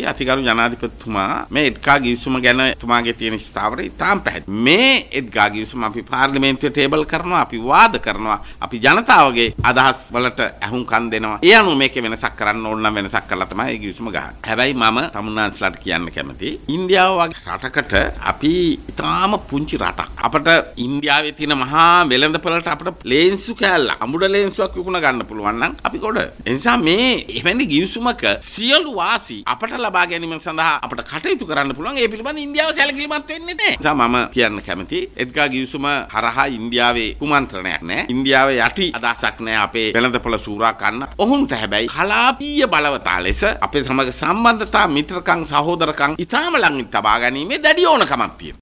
අතිගරු ජනාධිපතිතුමා මේ එඩ්ගා ගිවිසුම ගැන තුමාගේ තියෙන ස්ථාවරය ඉතාම පැහැදිලි. මේ එඩ්ගා ගිවිසුම අපි පාර්ලිමේන්තුවේ ටේබල් කරනවා, අපි වාද කරනවා, අපි ජනතාවගේ අදහස් වලට ඇහුම්කන් දෙනවා. ඒ අනුව මේකේ වෙනසක් කරන්න ඕන නම් වෙනසක් කරලා තමයි මේ ගිවිසුම ගහන්නේ. හැබැයි මම තමුන්නාන්සලාට කියන්න කැමතියි ඉන්දියාව වගේ රටකට අපි ඉතාම පුංචි රටක්. අපිට ඉන්දියාවේ තියෙන මහා වෙළඳපළට අපිට ලේන්සු කෑල්ල අමුඩ ලේන්සුවක් විකුණ ගන්න පුළුවන් නම් අපි කොට. ඒ නිසා මේ එවැනි ගිවිසුමක සියලු වාසි අපට ලබා ගැනීම සඳහා අපට කටයුතු කරන්න පුළුවන්. ඒ පිළිබඳ ඉන්දියාව සැලකිලිමත් වෙන්නේ නැහැ. ඒ නිසා මම කියන්න කැමතියි එඩ්ගා ගිවිසුම හරහා ඉන්දියාවේ කුමන්ත්‍රණයක් නැහැ. ඉන්දියාවේ යටි අදහසක් නැහැ අපේ වෙළඳපොළ සූරා කන්න. ඔහුන්ට හැබැයි කලාපීය බලවතා ලෙස අපේ සමග සම්බන්ධතා මිත්‍රකම් සහෝදරකම් ඉතාම ළඟින් තබා ගැනීමේ දැඩි ඕනකමක් තියෙනවා.